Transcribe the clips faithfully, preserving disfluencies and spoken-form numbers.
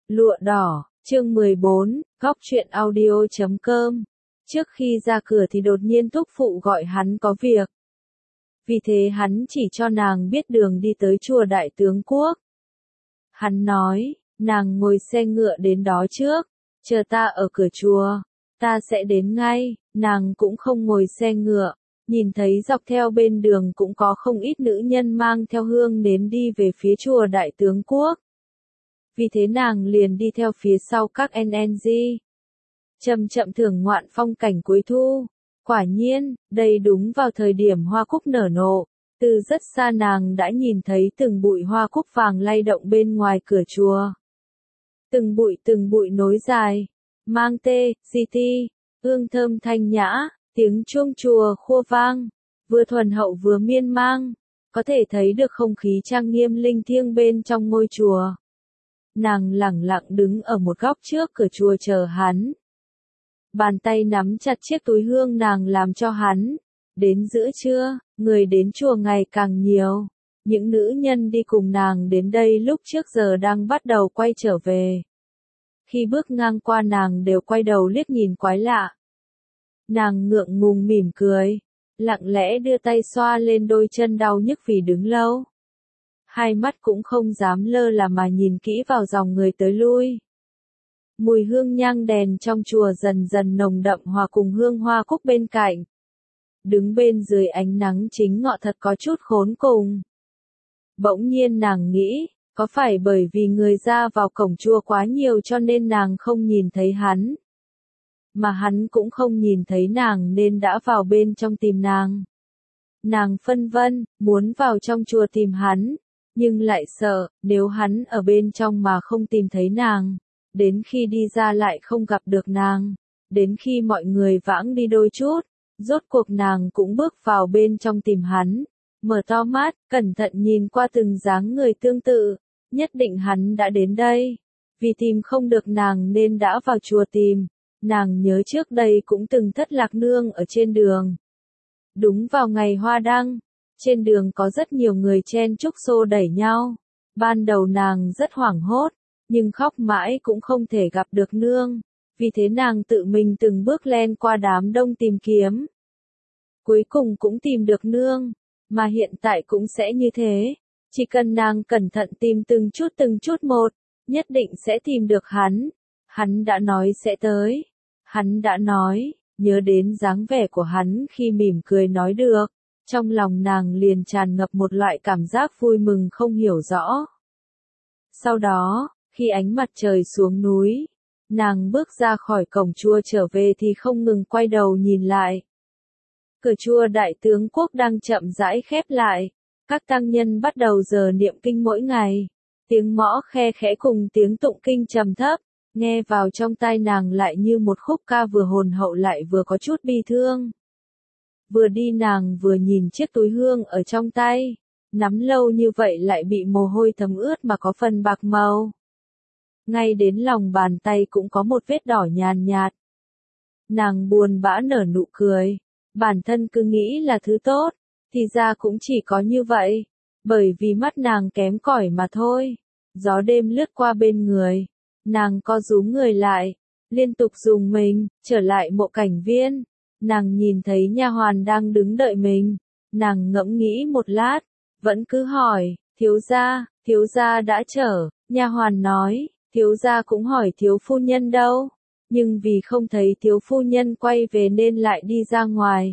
Lụa đỏ, chương mười bốn, góc truyện audio chấm com. Trước khi ra cửa thì đột nhiên thúc phụ gọi hắn có việc. Vì thế hắn chỉ cho nàng biết đường đi tới chùa Đại Tướng Quốc. Hắn nói, nàng ngồi xe ngựa đến đó trước, chờ ta ở cửa chùa, ta sẽ đến ngay. Nàng cũng không ngồi xe ngựa, nhìn thấy dọc theo bên đường cũng có không ít nữ nhân mang theo hương nến đi về phía chùa Đại Tướng Quốc. Vì thế nàng liền đi theo phía sau các en en giê. Chậm chậm thưởng ngoạn phong cảnh cuối thu. Quả nhiên, đây đúng vào thời điểm hoa cúc nở nộ. Từ rất xa nàng đã nhìn thấy từng bụi hoa cúc vàng lay động bên ngoài cửa chùa. Từng bụi từng bụi nối dài, mang tê, di ti, hương thơm thanh nhã, tiếng chuông chùa khua vang, vừa thuần hậu vừa miên mang, có thể thấy được không khí trang nghiêm linh thiêng bên trong ngôi chùa. Nàng lẳng lặng đứng ở một góc trước cửa chùa chờ hắn. Bàn tay nắm chặt chiếc túi hương nàng làm cho hắn. Đến giữa trưa, người đến chùa ngày càng nhiều. Những nữ nhân đi cùng nàng đến đây lúc trước giờ đang bắt đầu quay trở về. Khi bước ngang qua nàng đều quay đầu liếc nhìn quái lạ. Nàng ngượng ngùng mỉm cười, lặng lẽ đưa tay xoa lên đôi chân đau nhức vì đứng lâu. Hai mắt cũng không dám lơ là mà nhìn kỹ vào dòng người tới lui. Mùi hương nhang đèn trong chùa dần dần nồng đậm hòa cùng hương hoa cúc bên cạnh. Đứng bên dưới ánh nắng chính ngọ thật có chút khốn cùng. Bỗng nhiên nàng nghĩ, có phải bởi vì người ra vào cổng chùa quá nhiều cho nên nàng không nhìn thấy hắn. Mà hắn cũng không nhìn thấy nàng nên đã vào bên trong tìm nàng. Nàng phân vân, muốn vào trong chùa tìm hắn, nhưng lại sợ, nếu hắn ở bên trong mà không tìm thấy nàng, đến khi đi ra lại không gặp được nàng, đến khi mọi người vãng đi đôi chút, rốt cuộc nàng cũng bước vào bên trong tìm hắn, mở to mắt, cẩn thận nhìn qua từng dáng người tương tự, nhất định hắn đã đến đây, vì tìm không được nàng nên đã vào chùa tìm, nàng nhớ trước đây cũng từng thất lạc nương ở trên đường. Đúng vào ngày hoa đăng, trên đường có rất nhiều người chen chúc xô đẩy nhau, ban đầu nàng rất hoảng hốt, nhưng khóc mãi cũng không thể gặp được nương, vì thế nàng tự mình từng bước len qua đám đông tìm kiếm. Cuối cùng cũng tìm được nương, mà hiện tại cũng sẽ như thế, chỉ cần nàng cẩn thận tìm từng chút từng chút một, nhất định sẽ tìm được hắn. Hắn đã nói sẽ tới, hắn đã nói, nhớ đến dáng vẻ của hắn khi mỉm cười nói được, trong lòng nàng liền tràn ngập một loại cảm giác vui mừng không hiểu rõ. Sau đó, khi ánh mặt trời xuống núi, nàng bước ra khỏi cổng chùa trở về thì không ngừng quay đầu nhìn lại. Cửa chùa Đại Tướng Quốc đang chậm rãi khép lại, các tăng nhân bắt đầu giờ niệm kinh mỗi ngày, tiếng mõ khe khẽ cùng tiếng tụng kinh trầm thấp, nghe vào trong tai nàng lại như một khúc ca vừa hồn hậu lại vừa có chút bi thương. Vừa đi nàng vừa nhìn chiếc túi hương ở trong tay, nắm lâu như vậy lại bị mồ hôi thấm ướt mà có phần bạc màu. Ngay đến lòng bàn tay cũng có một vết đỏ nhàn nhạt. Nàng buồn bã nở nụ cười, bản thân cứ nghĩ là thứ tốt, thì ra cũng chỉ có như vậy, bởi vì mắt nàng kém cỏi mà thôi. Gió đêm lướt qua bên người, nàng co rúm người lại, liên tục dùng mình, trở lại mộ cảnh viên. Nàng nhìn thấy nha hoàn đang đứng đợi mình, nàng ngẫm nghĩ một lát, vẫn cứ hỏi, thiếu gia, thiếu gia đã trở, nha hoàn nói, thiếu gia cũng hỏi thiếu phu nhân đâu, nhưng vì không thấy thiếu phu nhân quay về nên lại đi ra ngoài.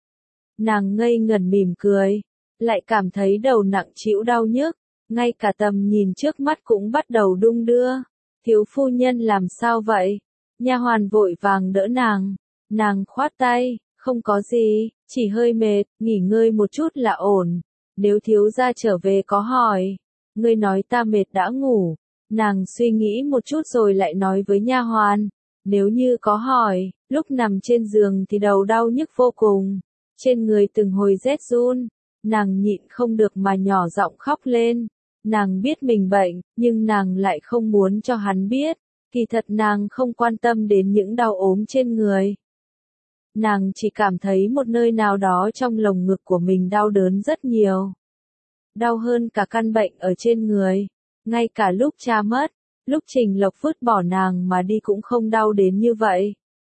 Nàng ngây ngẩn mỉm cười, lại cảm thấy đầu nặng trĩu đau nhức, ngay cả tầm nhìn trước mắt cũng bắt đầu đung đưa. Thiếu phu nhân làm sao vậy? Nha hoàn vội vàng đỡ nàng. Nàng khoát tay, không có gì, chỉ hơi mệt, nghỉ ngơi một chút là ổn. Nếu thiếu gia trở về có hỏi, ngươi nói ta mệt đã ngủ. Nàng suy nghĩ một chút rồi lại nói với nha hoàn, nếu như có hỏi, lúc nằm trên giường thì đầu đau nhức vô cùng, trên người từng hồi rét run, nàng nhịn không được mà nhỏ giọng khóc lên. Nàng biết mình bệnh, nhưng nàng lại không muốn cho hắn biết, kỳ thật nàng không quan tâm đến những đau ốm trên người. Nàng chỉ cảm thấy một nơi nào đó trong lồng ngực của mình đau đớn rất nhiều. Đau hơn cả căn bệnh ở trên người. Ngay cả lúc cha mất, lúc Trình Lộc vứt bỏ nàng mà đi cũng không đau đến như vậy.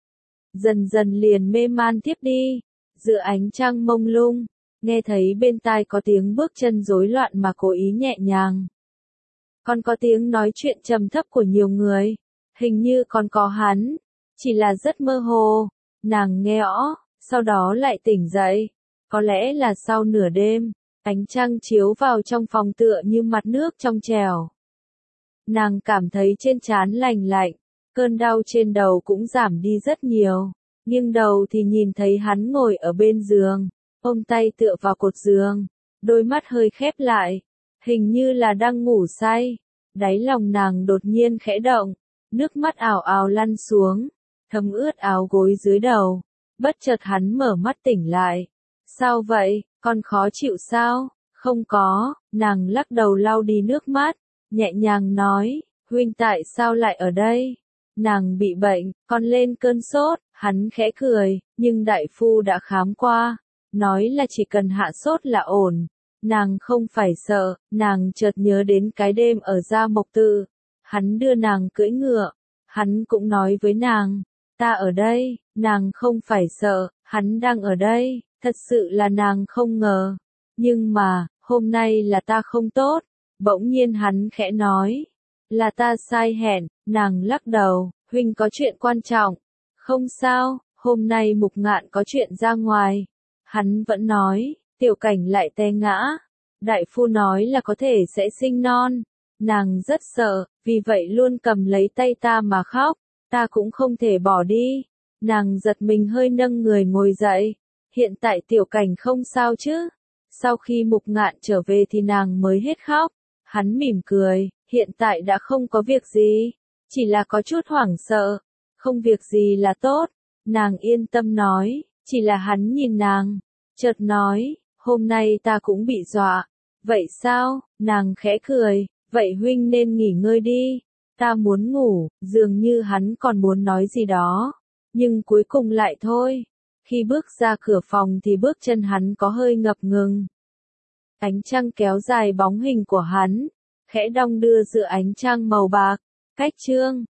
Dần dần liền mê man tiếp đi, giữa ánh trăng mông lung, nghe thấy bên tai có tiếng bước chân rối loạn mà cố ý nhẹ nhàng. Còn có tiếng nói chuyện trầm thấp của nhiều người, hình như còn có hắn, chỉ là rất mơ hồ, nàng nghe rõ, sau đó lại tỉnh dậy, có lẽ là sau nửa đêm, ánh trăng chiếu vào trong phòng tựa như mặt nước trong trẻo. Nàng cảm thấy trên trán lành lạnh, cơn đau trên đầu cũng giảm đi rất nhiều, nghiêng đầu thì nhìn thấy hắn ngồi ở bên giường, ôm tay tựa vào cột giường, đôi mắt hơi khép lại, hình như là đang ngủ say. Đáy lòng nàng đột nhiên khẽ động, nước mắt ào ào lăn xuống, thấm ướt áo gối dưới đầu. Bất chợt hắn mở mắt tỉnh lại. Sao vậy, con khó chịu sao? Không có, nàng lắc đầu lau đi nước mắt, nhẹ nhàng nói, huynh tại sao lại ở đây? Nàng bị bệnh, con lên cơn sốt, hắn khẽ cười, nhưng đại phu đã khám qua, nói là chỉ cần hạ sốt là ổn. Nàng không phải sợ, nàng chợt nhớ đến cái đêm ở Gia Mộc Tự, hắn đưa nàng cưỡi ngựa, hắn cũng nói với nàng, ta ở đây, nàng không phải sợ, hắn đang ở đây, thật sự là nàng không ngờ. Nhưng mà, hôm nay là ta không tốt, bỗng nhiên hắn khẽ nói, là ta sai hẹn, nàng lắc đầu, huynh có chuyện quan trọng, không sao, hôm nay Mục Ngạn có chuyện ra ngoài, hắn vẫn nói. Tiểu Cảnh lại té ngã, đại phu nói là có thể sẽ sinh non, nàng rất sợ, vì vậy luôn cầm lấy tay ta mà khóc, ta cũng không thể bỏ đi, nàng giật mình hơi nâng người ngồi dậy, hiện tại Tiểu Cảnh không sao chứ, sau khi Mục Ngạn trở về thì nàng mới hết khóc, hắn mỉm cười, hiện tại đã không có việc gì, chỉ là có chút hoảng sợ, không việc gì là tốt, nàng yên tâm nói, chỉ là hắn nhìn nàng, chợt nói, hôm nay ta cũng bị dọa. Vậy sao? Nàng khẽ cười, vậy huynh nên nghỉ ngơi đi. Ta muốn ngủ, dường như hắn còn muốn nói gì đó. Nhưng cuối cùng lại thôi. Khi bước ra cửa phòng thì bước chân hắn có hơi ngập ngừng. Ánh trăng kéo dài bóng hình của hắn, khẽ đong đưa giữa ánh trăng màu bạc. Cách chương